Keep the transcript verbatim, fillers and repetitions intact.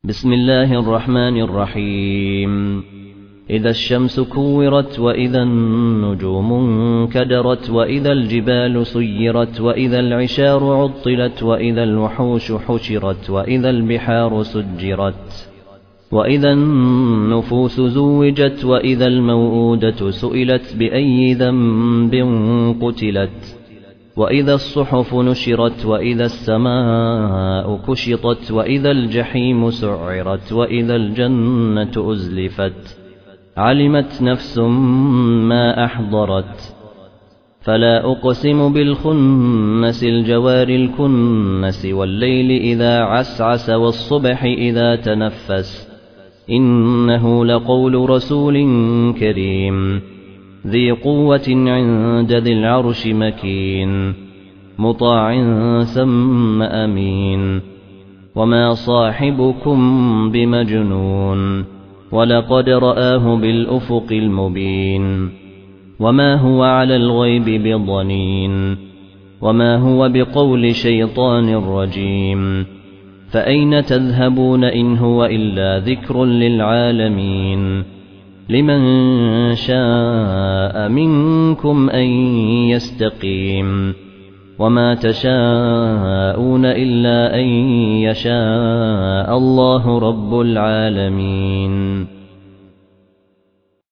بسم الله الرحمن الرحيم إذا الشمس كورت وإذا النجوم انكدرت وإذا الجبال سيرت وإذا العشار عطلت وإذا الوحوش حشرت وإذا البحار سجرت وإذا النفوس زوجت وإذا الموءودة سئلت بأي ذنب قتلت وإذا الصحف نشرت وإذا السماء كشطت وإذا الجحيم سعرت وإذا الجنة أزلفت علمت نفس ما أحضرت فلا أقسم بالخنس الجوار الكنس والليل إذا عسعس والصبح إذا تنفس إنه لقول رسول كريم ذي قوة عند ذي العرش مكين مطاع ثم أمين وما صاحبكم بمجنون ولقد رآه بالأفق المبين وما هو على الغيب بضنين وما هو بقول شيطان رجيم فأين تذهبون إن هو إلا ذكر للعالمين لمن شاء منكم أن يستقيم وما تشاءون إلا أن يشاء الله رب العالمين.